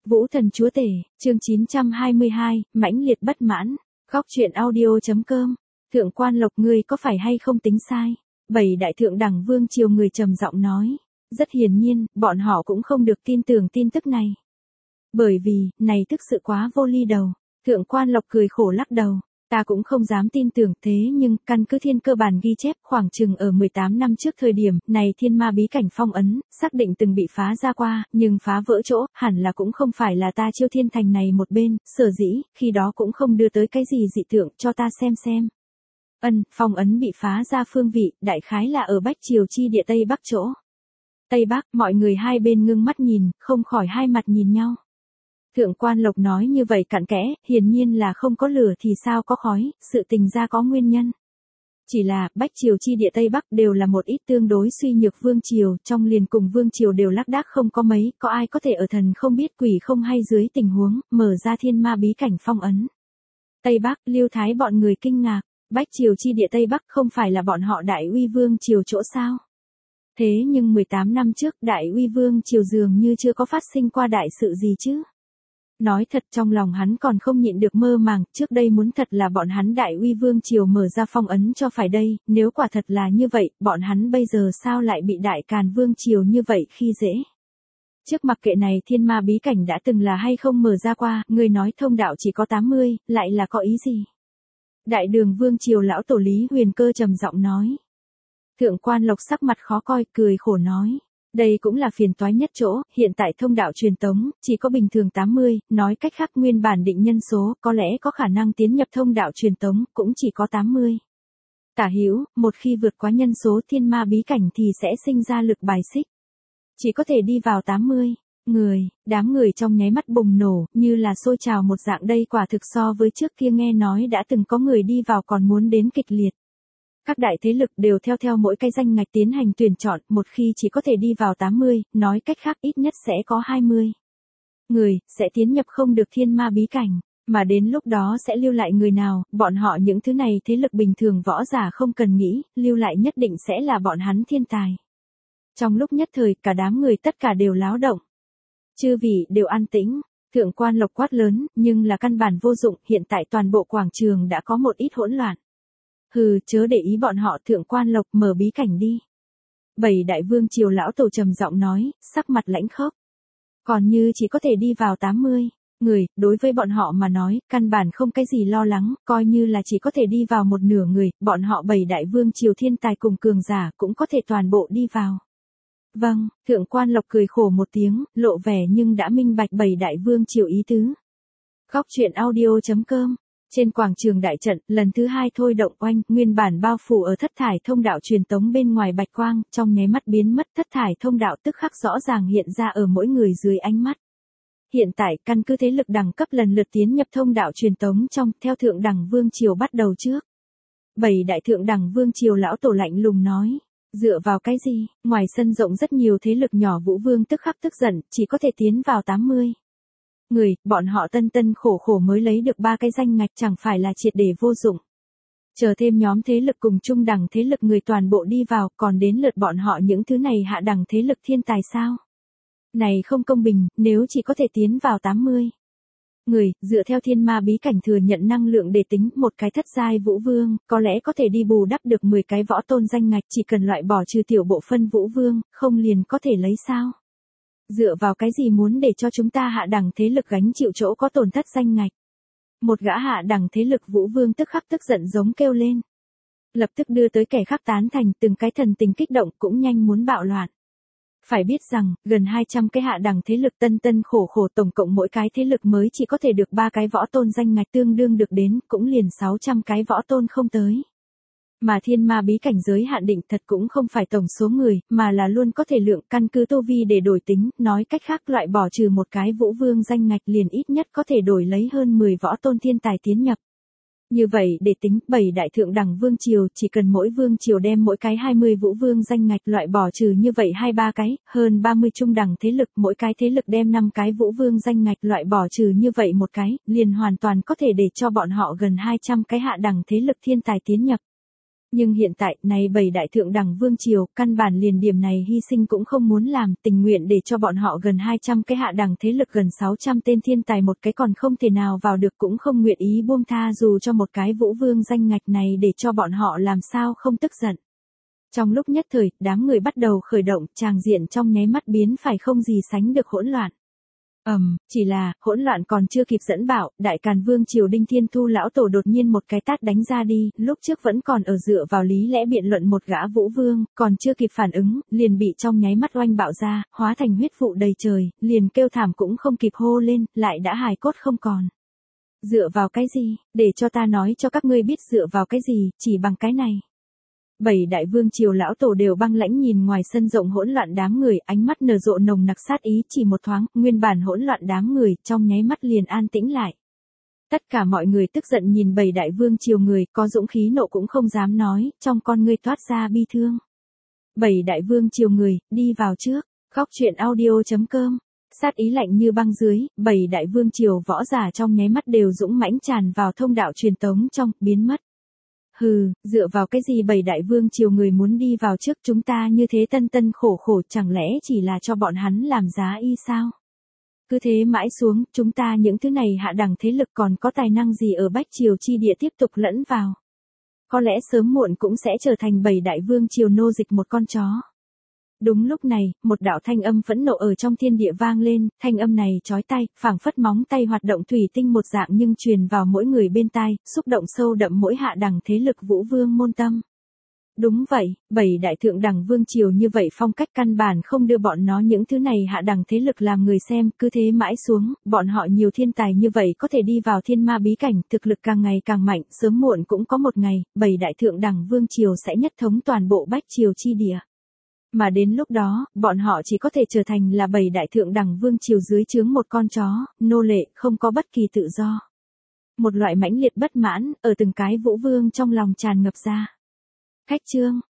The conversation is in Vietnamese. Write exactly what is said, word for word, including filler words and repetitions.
Vũ thần chúa tể, chương chín trăm hai mươi hai, mãnh liệt bất mãn. Góc truyện audio.com. Thượng quan Lộc, ngươi có phải hay không tính sai? Bảy đại thượng đẳng vương triều người trầm giọng nói. Rất hiển nhiên, bọn họ cũng không được tin tưởng tin tức này. Bởi vì, này thực sự quá vô ly đầu. Thượng quan Lộc cười khổ lắc đầu. Ta cũng không dám tin tưởng, thế nhưng, căn cứ thiên cơ bản ghi chép khoảng chừng ở mười tám năm trước thời điểm, này thiên ma bí cảnh phong ấn, xác định từng bị phá ra qua, nhưng phá vỡ chỗ, hẳn là cũng không phải là ta Chiêu Thiên Thành này một bên, sở dĩ, khi đó cũng không đưa tới cái gì dị tượng, cho ta xem xem. Ân, phong ấn bị phá ra phương vị, đại khái là ở Bách Triều chi địa Tây Bắc chỗ. Tây Bắc, mọi người hai bên ngưng mắt nhìn, không khỏi hai mặt nhìn nhau. Thượng quan Lộc nói như vậy cặn kẽ, hiển nhiên là không có lửa thì sao có khói, sự tình ra có nguyên nhân. Chỉ là, Bách Triều chi địa Tây Bắc đều là một ít tương đối suy nhược vương triều, trong liền cùng vương triều đều lác đác không có mấy, có ai có thể ở thần không biết quỷ không hay dưới tình huống, mở ra thiên ma bí cảnh phong ấn. Tây Bắc, Lưu Thái bọn người kinh ngạc, Bách Triều chi địa Tây Bắc không phải là bọn họ Đại Uy Vương triều chỗ sao? Thế nhưng mười tám năm trước Đại Uy Vương triều dường như chưa có phát sinh qua đại sự gì chứ? Nói thật, trong lòng hắn còn không nhịn được mơ màng, trước đây muốn thật là bọn hắn Đại Uy Vương triều mở ra phong ấn cho phải đây, nếu quả thật là như vậy, bọn hắn bây giờ sao lại bị Đại Càn Vương triều như vậy khi dễ. Trước mặc kệ này thiên ma bí cảnh đã từng là hay không mở ra qua, người nói thông đạo chỉ có tám mươi, lại là có ý gì? Đại Đường Vương triều lão tổ Lý Huyền Cơ trầm giọng nói. Thượng quan Lộc sắc mặt khó coi, cười khổ nói. Đây cũng là phiền toái nhất chỗ, hiện tại thông đạo truyền tống, chỉ có bình thường tám mươi, nói cách khác nguyên bản định nhân số, có lẽ có khả năng tiến nhập thông đạo truyền tống, cũng chỉ có tám mươi. Tả hữu, một khi vượt quá nhân số thiên ma bí cảnh thì sẽ sinh ra lực bài xích. Chỉ có thể đi vào tám mươi. Người, đám người trong nháy mắt bùng nổ, như là sôi trào một dạng, đây quả thực so với trước kia nghe nói đã từng có người đi vào còn muốn đến kịch liệt. Các đại thế lực đều theo theo mỗi cái danh ngạch tiến hành tuyển chọn, một khi chỉ có thể đi vào tám mươi, nói cách khác ít nhất sẽ có hai mươi người, sẽ tiến nhập không được thiên ma bí cảnh, mà đến lúc đó sẽ lưu lại người nào, bọn họ những thứ này thế lực bình thường võ giả không cần nghĩ, lưu lại nhất định sẽ là bọn hắn thiên tài. Trong lúc nhất thời, cả đám người tất cả đều láo động. Chư vị đều an tĩnh, thượng quan Lộc quát lớn, nhưng là căn bản vô dụng, hiện tại toàn bộ quảng trường đã có một ít hỗn loạn. Hừ, chớ để ý bọn họ, thượng quan Lộc, mở bí cảnh đi. Bảy đại vương triều lão tổ trầm giọng nói, sắc mặt lãnh khốc. Còn như chỉ có thể đi vào tám mươi người, đối với bọn họ mà nói, căn bản không cái gì lo lắng, coi như là chỉ có thể đi vào một nửa người, bọn họ bảy đại vương triều thiên tài cùng cường giả cũng có thể toàn bộ đi vào. Vâng, thượng quan Lộc cười khổ một tiếng, lộ vẻ nhưng đã minh bạch bảy đại vương triều ý tứ. Góc truyện audio.com. Trên quảng trường đại trận, lần thứ hai thôi động oanh, nguyên bản bao phủ ở thất thải thông đạo truyền tống bên ngoài bạch quang, trong nháy mắt biến mất, thất thải thông đạo tức khắc rõ ràng hiện ra ở mỗi người dưới ánh mắt. Hiện tại, căn cứ thế lực đẳng cấp lần lượt tiến nhập thông đạo truyền tống trong, theo thượng đẳng vương triều bắt đầu trước. Bảy đại thượng đẳng vương triều lão tổ lạnh lùng nói. Dựa vào cái gì, ngoài sân rộng rất nhiều thế lực nhỏ Vũ Vương tức khắc tức giận, chỉ có thể tiến vào tám mươi. Người, bọn họ tân tân khổ khổ mới lấy được ba cái danh ngạch, chẳng phải là triệt để vô dụng. Chờ thêm nhóm thế lực cùng trung đẳng thế lực người toàn bộ đi vào, còn đến lượt bọn họ những thứ này hạ đẳng thế lực thiên tài sao? Này không công bình, nếu chỉ có thể tiến vào tám mươi. Người, dựa theo thiên ma bí cảnh thừa nhận năng lượng để tính, một cái thất giai Vũ Vương, có lẽ có thể đi bù đắp được mười cái võ tôn danh ngạch, chỉ cần loại bỏ trừ tiểu bộ phân Vũ Vương, không liền có thể lấy sao? Dựa vào cái gì muốn để cho chúng ta hạ đẳng thế lực gánh chịu chỗ có tổn thất danh ngạch? Một gã hạ đẳng thế lực Vũ Vương tức khắc tức giận giống kêu lên. Lập tức đưa tới kẻ khác tán thành, từng cái thần tình kích động cũng nhanh muốn bạo loạn. Phải biết rằng, gần hai trăm cái hạ đẳng thế lực tân tân khổ khổ tổng cộng mỗi cái thế lực mới chỉ có thể được ba cái võ tôn danh ngạch, tương đương được đến, cũng liền sáu trăm cái võ tôn không tới. Mà thiên ma bí cảnh giới hạn định thật cũng không phải tổng số người, mà là luôn có thể lượng, căn cứ tu vi để đổi tính, nói cách khác loại bỏ trừ một cái Vũ Vương danh ngạch liền ít nhất có thể đổi lấy hơn mười võ tôn thiên tài tiến nhập. Như vậy để tính, bảy đại thượng đẳng vương triều, chỉ cần mỗi vương triều đem mỗi cái hai mươi Vũ Vương danh ngạch loại bỏ trừ như vậy hai ba cái, hơn ba mươi trung đẳng thế lực, mỗi cái thế lực đem năm cái Vũ Vương danh ngạch loại bỏ trừ như vậy một cái, liền hoàn toàn có thể để cho bọn họ gần hai trăm cái hạ đẳng thế lực thiên tài tiến nhập. Nhưng hiện tại, này bảy đại thượng đẳng vương triều, căn bản liền điểm này hy sinh cũng không muốn làm, tình nguyện để cho bọn họ gần hai trăm cái hạ đẳng thế lực gần sáu trăm tên thiên tài một cái còn không thể nào vào được cũng không nguyện ý buông tha dù cho một cái vũ vương danh ngạch này để cho bọn họ làm sao không tức giận. Trong lúc nhất thời, đám người bắt đầu khởi động, tràng diện trong nháy mắt biến phải không gì sánh được hỗn loạn. Ầm, um, chỉ là, hỗn loạn còn chưa kịp dẫn bạo, đại càn vương triều Đinh Thiên Thu lão tổ đột nhiên một cái tát đánh ra đi, lúc trước vẫn còn ở dựa vào lý lẽ biện luận một gã vũ vương, còn chưa kịp phản ứng, liền bị trong nháy mắt oanh bạo ra, hóa thành huyết vụ đầy trời, liền kêu thảm cũng không kịp hô lên, lại đã hài cốt không còn. Dựa vào cái gì, để cho ta nói cho các ngươi biết dựa vào cái gì, chỉ bằng cái này. Bảy đại vương triều lão tổ đều băng lãnh nhìn ngoài sân rộng hỗn loạn đám người, ánh mắt nở rộ nồng nặc sát ý, chỉ một thoáng, nguyên bản hỗn loạn đám người, trong nháy mắt liền an tĩnh lại. Tất cả mọi người tức giận nhìn bảy đại vương triều người, có dũng khí nộ cũng không dám nói, trong con ngươi toát ra bi thương. Bảy đại vương triều người, đi vào trước, góc truyện audio chấm com. Sát ý lạnh như băng dưới, bảy đại vương triều võ giả trong nháy mắt đều dũng mãnh tràn vào thông đạo truyền tống trong, biến mất. Hừ, dựa vào cái gì bảy đại vương triều người muốn đi vào trước chúng ta như thế tân tân khổ khổ chẳng lẽ chỉ là cho bọn hắn làm giá y sao? Cứ thế mãi xuống, chúng ta những thứ này hạ đẳng thế lực còn có tài năng gì ở bách triều chi địa tiếp tục lẫn vào? Có lẽ sớm muộn cũng sẽ trở thành bảy đại vương triều nô dịch một con chó. Đúng lúc này, một đạo thanh âm phẫn nộ ở trong thiên địa vang lên, thanh âm này chói tai, phảng phất móng tay hoạt động thủy tinh một dạng nhưng truyền vào mỗi người bên tai, xúc động sâu đậm mỗi hạ đẳng thế lực vũ vương môn tâm. Đúng vậy, bảy đại thượng đẳng vương triều như vậy phong cách căn bản không đưa bọn nó những thứ này hạ đẳng thế lực làm người xem, cứ thế mãi xuống, bọn họ nhiều thiên tài như vậy có thể đi vào thiên ma bí cảnh, thực lực càng ngày càng mạnh, sớm muộn cũng có một ngày, bảy đại thượng đẳng vương triều sẽ nhất thống toàn bộ bách triều chi địa. Mà đến lúc đó, bọn họ chỉ có thể trở thành là bảy đại thượng đẳng vương triều dưới trướng một con chó, nô lệ, không có bất kỳ tự do. Một loại mãnh liệt bất mãn, ở từng cái vũ vương trong lòng tràn ngập ra. Khách chương